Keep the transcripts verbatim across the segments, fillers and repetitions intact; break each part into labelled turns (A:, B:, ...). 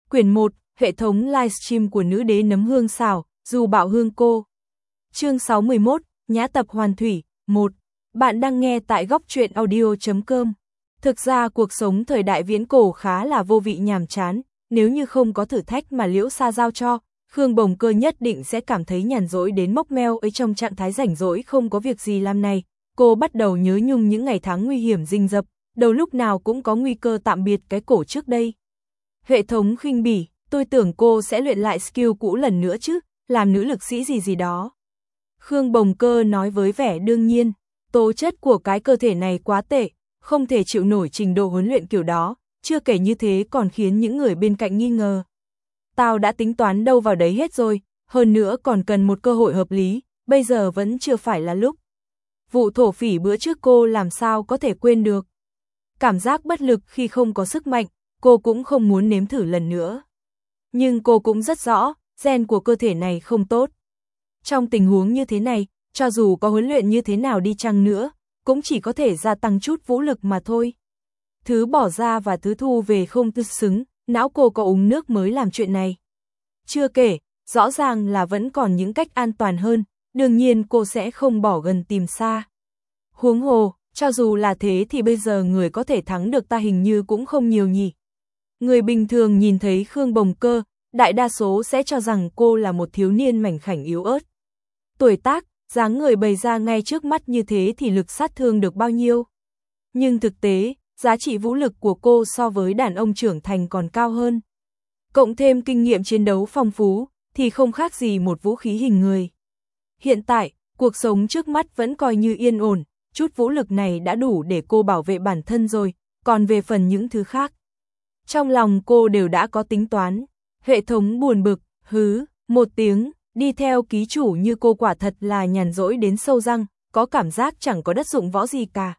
A: Quyển một, hệ thống livestream của nữ đế nấm hương xào, dù bạo hương cô. Chương sáu mươi mốt, nhã tập hoàn thủy, một. Bạn đang nghe tại góc truyện audio chấm com. Thực ra cuộc sống thời đại viễn cổ khá là vô vị nhàm chán, nếu như không có thử thách mà Liễu Sa giao cho, Khương Bồng Cơ nhất định sẽ cảm thấy nhàn rỗi đến mốc meo ấy. Trong trạng thái rảnh rỗi không có việc gì làm này, cô bắt đầu nhớ nhung những ngày tháng nguy hiểm rình rập, đầu lúc nào cũng có nguy cơ tạm biệt cái cổ trước đây. Hệ thống khinh bỉ, tôi tưởng cô sẽ luyện lại skill cũ lần nữa chứ, làm nữ lực sĩ gì gì đó. Khương Bồng Cơ nói với vẻ đương nhiên, tố chất của cái cơ thể này quá tệ, không thể chịu nổi trình độ huấn luyện kiểu đó, chưa kể như thế còn khiến những người bên cạnh nghi ngờ. Tao đã tính toán đâu vào đấy hết rồi, hơn nữa còn cần một cơ hội hợp lý, bây giờ vẫn chưa phải là lúc. Vụ thổ phỉ bữa trước cô làm sao có thể quên được. Cảm giác bất lực khi không có sức mạnh, cô cũng không muốn nếm thử lần nữa. Nhưng cô cũng rất rõ, gen của cơ thể này không tốt. Trong tình huống như thế này, cho dù có huấn luyện như thế nào đi chăng nữa, cũng chỉ có thể gia tăng chút vũ lực mà thôi. Thứ bỏ ra và thứ thu về không tương xứng, não cô có uống nước mới làm chuyện này. Chưa kể, rõ ràng là vẫn còn những cách an toàn hơn, đương nhiên cô sẽ không bỏ gần tìm xa. Huống hồ, cho dù là thế thì bây giờ người có thể thắng được ta hình như cũng không nhiều nhỉ. Người bình thường nhìn thấy Khương Bồng Cơ, đại đa số sẽ cho rằng cô là một thiếu niên mảnh khảnh yếu ớt. Tuổi tác, dáng người bày ra ngay trước mắt như thế thì lực sát thương được bao nhiêu. Nhưng thực tế, giá trị vũ lực của cô so với đàn ông trưởng thành còn cao hơn. Cộng thêm kinh nghiệm chiến đấu phong phú, thì không khác gì một vũ khí hình người. Hiện tại, cuộc sống trước mắt vẫn coi như yên ổn, chút vũ lực này đã đủ để cô bảo vệ bản thân rồi, còn về phần những thứ khác. Trong lòng cô đều đã có tính toán, hệ thống buồn bực, hứ, một tiếng, đi theo ký chủ như cô quả thật là nhàn rỗi đến sâu răng, có cảm giác chẳng có đất dụng võ gì cả.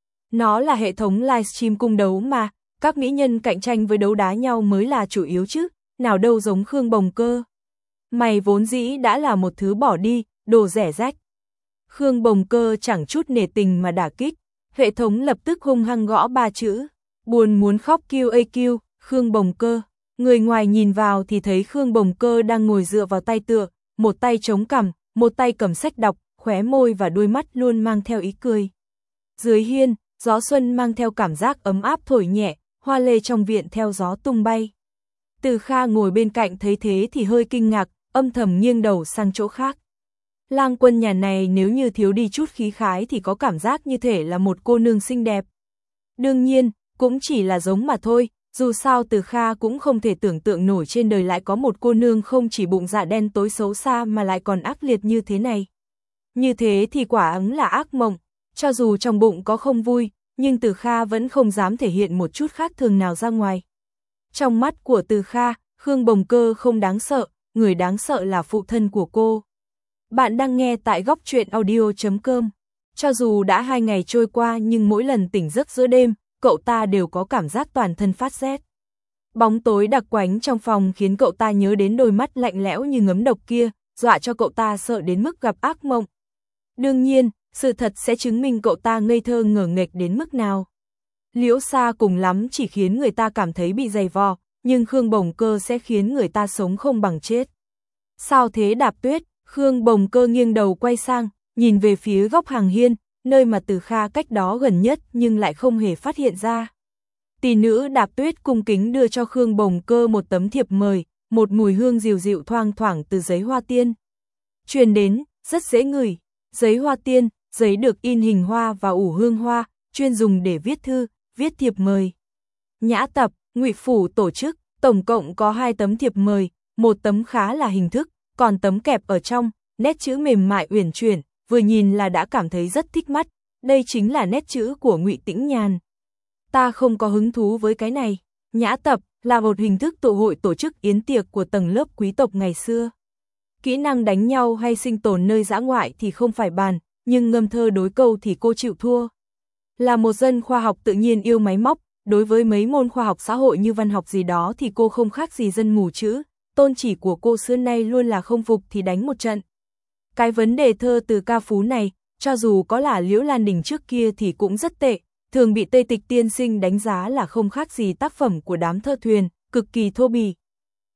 A: Nó là hệ thống livestream cung đấu mà, các mỹ nhân cạnh tranh với đấu đá nhau mới là chủ yếu chứ, nào đâu giống Khương Bồng Cơ. Mày vốn dĩ đã là một thứ bỏ đi, đồ rẻ rách. Khương Bồng Cơ chẳng chút nể tình mà đả kích, hệ thống lập tức hung hăng gõ ba chữ, buồn muốn khóc Q A Q, Khương Bồng Cơ. Người ngoài nhìn vào thì thấy Khương Bồng Cơ đang ngồi dựa vào tay tựa, một tay chống cằm, một tay cầm sách đọc, khóe môi và đôi mắt luôn mang theo ý cười. Dưới hiên, gió xuân mang theo cảm giác ấm áp thổi nhẹ, hoa lê trong viện theo gió tung bay. Từ Kha ngồi bên cạnh thấy thế thì hơi kinh ngạc, âm thầm nghiêng đầu sang chỗ khác. Lang Quân nhà này nếu như thiếu đi chút khí khái thì có cảm giác như thể là một cô nương xinh đẹp. Đương nhiên, cũng chỉ là giống mà thôi, dù sao Từ Kha cũng không thể tưởng tượng nổi trên đời lại có một cô nương không chỉ bụng dạ đen tối xấu xa mà lại còn ác liệt như thế này. Như thế thì quả ứng là ác mộng, cho dù trong bụng có không vui, nhưng Từ Kha vẫn không dám thể hiện một chút khác thường nào ra ngoài. Trong mắt của Từ Kha, Khương Bồng Cơ không đáng sợ, người đáng sợ là phụ thân của cô. Bạn đang nghe tại góc truyện audio chấm com. Cho dù đã hai ngày trôi qua nhưng mỗi lần tỉnh giấc giữa đêm, cậu ta đều có cảm giác toàn thân phát rét. Bóng tối đặc quánh trong phòng khiến cậu ta nhớ đến đôi mắt lạnh lẽo như ngấm độc kia, dọa cho cậu ta sợ đến mức gặp ác mộng. Đương nhiên, sự thật sẽ chứng minh cậu ta ngây thơ ngờ nghệch đến mức nào. Liễu Sa cùng lắm chỉ khiến người ta cảm thấy bị dày vò, nhưng Khương Bồng Cơ sẽ khiến người ta sống không bằng chết. Sao thế Đạp Tuyết? Khương Bồng Cơ nghiêng đầu quay sang, nhìn về phía góc hàng hiên, nơi mà Từ Kha cách đó gần nhất nhưng lại không hề phát hiện ra. Tỷ nữ Đạp Tuyết cung kính đưa cho Khương Bồng Cơ một tấm thiệp mời, một mùi hương dịu dịu thoang thoảng từ giấy hoa tiên. Truyền đến, rất dễ ngửi, giấy hoa tiên, giấy được in hình hoa và ủ hương hoa, chuyên dùng để viết thư, viết thiệp mời. Nhã tập, Ngụy Phủ tổ chức, tổng cộng có hai tấm thiệp mời, một tấm khá là hình thức, còn tấm kẹp ở trong, nét chữ mềm mại uyển chuyển, vừa nhìn là đã cảm thấy rất thích mắt, đây chính là nét chữ của Ngụy Tĩnh Nhàn. Ta không có hứng thú với cái này, nhã tập là một hình thức tụ hội tổ chức yến tiệc của tầng lớp quý tộc ngày xưa. Kỹ năng đánh nhau hay sinh tồn nơi dã ngoại thì không phải bàn, nhưng ngâm thơ đối câu thì cô chịu thua. Là một dân khoa học tự nhiên yêu máy móc, đối với mấy môn khoa học xã hội như văn học gì đó thì cô không khác gì dân mù chữ, tôn chỉ của cô xưa nay luôn là không phục thì đánh một trận. Cái vấn đề thơ từ ca phú này, cho dù có là Liễu Lan Đình trước kia thì cũng rất tệ, thường bị Tây Tịch tiên sinh đánh giá là không khác gì tác phẩm của đám thơ thuyền, cực kỳ thô bỉ.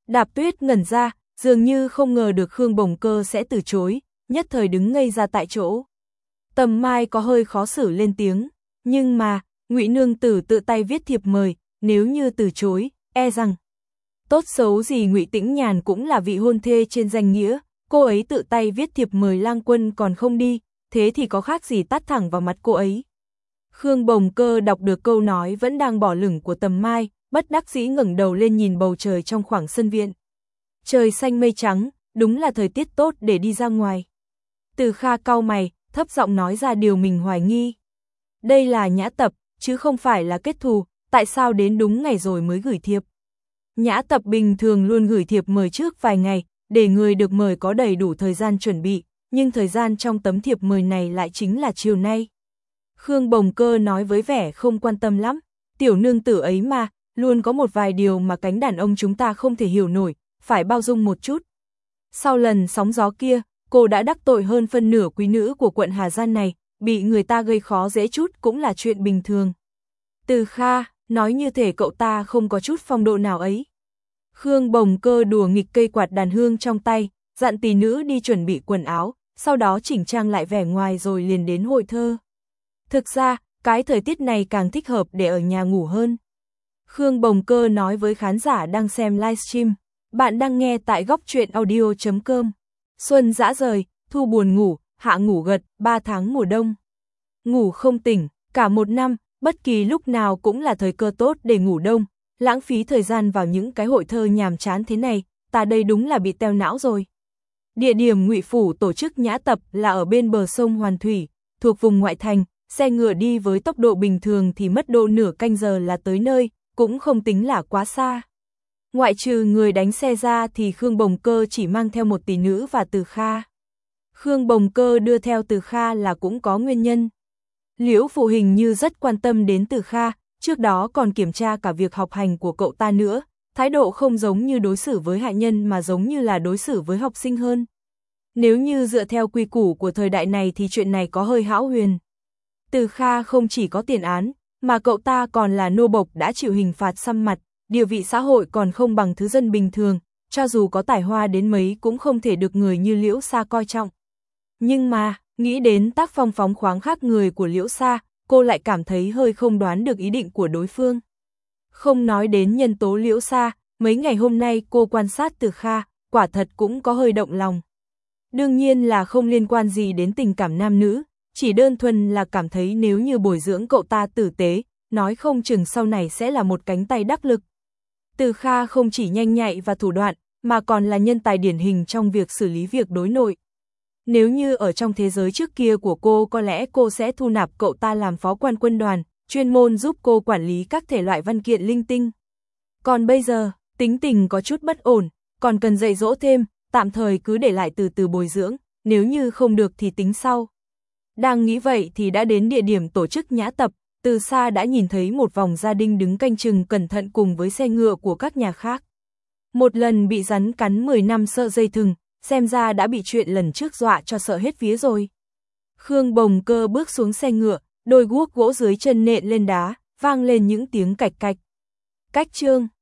A: Đạp Tuyết ngẩn ra, dường như không ngờ được Khương Bồng Cơ sẽ từ chối, nhất thời đứng ngây ra tại chỗ. Tầm Mai có hơi khó xử lên tiếng, nhưng mà, Ngụy nương tử tự tay viết thiệp mời, nếu như từ chối, e rằng tốt xấu gì Ngụy Tĩnh Nhàn cũng là vị hôn thê trên danh nghĩa, cô ấy tự tay viết thiệp mời Lang Quân còn không đi, thế thì có khác gì tát thẳng vào mặt cô ấy. Khương Bồng Cơ đọc được câu nói vẫn đang bỏ lửng của Tầm Mai, bất đắc dĩ ngẩng đầu lên nhìn bầu trời trong khoảng sân viện. Trời xanh mây trắng, đúng là thời tiết tốt để đi ra ngoài. Từ Kha cau mày, thấp giọng nói ra điều mình hoài nghi. Đây là Nhã Tập, chứ không phải là kết thù, tại sao đến đúng ngày rồi mới gửi thiệp? Nhã Tập bình thường luôn gửi thiệp mời trước vài ngày, để người được mời có đầy đủ thời gian chuẩn bị, nhưng thời gian trong tấm thiệp mời này lại chính là chiều nay. Khương Bồng Cơ nói với vẻ không quan tâm lắm, tiểu nương tử ấy mà, luôn có một vài điều mà cánh đàn ông chúng ta không thể hiểu nổi, phải bao dung một chút. Sau lần sóng gió kia, cô đã đắc tội hơn phân nửa quý nữ của quận Hà Giang này, bị người ta gây khó dễ chút cũng là chuyện bình thường. Từ Kha, nói như thể cậu ta không có chút phong độ nào ấy. Khương Bồng Cơ đùa nghịch cây quạt đàn hương trong tay, dặn tỷ nữ đi chuẩn bị quần áo, sau đó chỉnh trang lại vẻ ngoài rồi liền đến hội thơ. Thực ra, cái thời tiết này càng thích hợp để ở nhà ngủ hơn. Khương Bồng Cơ nói với khán giả đang xem livestream, bạn đang nghe tại góc truyện audio chấm com. Xuân dã rời, thu buồn ngủ, hạ ngủ gật, ba tháng mùa đông. Ngủ không tỉnh, cả một năm, bất kỳ lúc nào cũng là thời cơ tốt để ngủ đông, lãng phí thời gian vào những cái hội thơ nhàm chán thế này, ta đây đúng là bị teo não rồi. Địa điểm Ngụy Phủ tổ chức Nhã Tập là ở bên bờ sông Hoàn Thủy, thuộc vùng ngoại thành, xe ngựa đi với tốc độ bình thường thì mất độ nửa canh giờ là tới nơi, cũng không tính là quá xa. Ngoại trừ người đánh xe ra thì Khương Bồng Cơ chỉ mang theo một tỷ nữ và Từ Kha. Khương Bồng Cơ đưa theo Từ Kha là cũng có nguyên nhân. Liễu Phụ hình như rất quan tâm đến Từ Kha, trước đó còn kiểm tra cả việc học hành của cậu ta nữa, thái độ không giống như đối xử với hạ nhân mà giống như là đối xử với học sinh hơn. Nếu như dựa theo quy củ của thời đại này thì chuyện này có hơi hão huyền. Từ Kha không chỉ có tiền án, mà cậu ta còn là nô bộc đã chịu hình phạt xăm mặt, địa vị xã hội còn không bằng thứ dân bình thường, cho dù có tài hoa đến mấy cũng không thể được người như Liễu Sa coi trọng. Nhưng mà, nghĩ đến tác phong phóng khoáng khác người của Liễu Sa, cô lại cảm thấy hơi không đoán được ý định của đối phương. Không nói đến nhân tố Liễu Sa, mấy ngày hôm nay cô quan sát Từ Kha, quả thật cũng có hơi động lòng. Đương nhiên là không liên quan gì đến tình cảm nam nữ, chỉ đơn thuần là cảm thấy nếu như bồi dưỡng cậu ta tử tế, nói không chừng sau này sẽ là một cánh tay đắc lực. Từ Kha không chỉ nhanh nhạy và thủ đoạn, mà còn là nhân tài điển hình trong việc xử lý việc đối nội. Nếu như ở trong thế giới trước kia của cô có lẽ cô sẽ thu nạp cậu ta làm phó quan quân đoàn, chuyên môn giúp cô quản lý các thể loại văn kiện linh tinh. Còn bây giờ, tính tình có chút bất ổn, còn cần dạy dỗ thêm, tạm thời cứ để lại từ từ bồi dưỡng, nếu như không được thì tính sau. Đang nghĩ vậy thì đã đến địa điểm tổ chức Nhã Tập, từ xa đã nhìn thấy một vòng gia đình đứng canh chừng cẩn thận cùng với xe ngựa của các nhà khác. Một lần bị rắn cắn mười năm sợ dây thừng, xem ra đã bị chuyện lần trước dọa cho sợ hết vía rồi. Khương Bồng Cơ bước xuống xe ngựa, đôi guốc gỗ dưới chân nện lên đá, vang lên những tiếng cạch cạch. Cách chương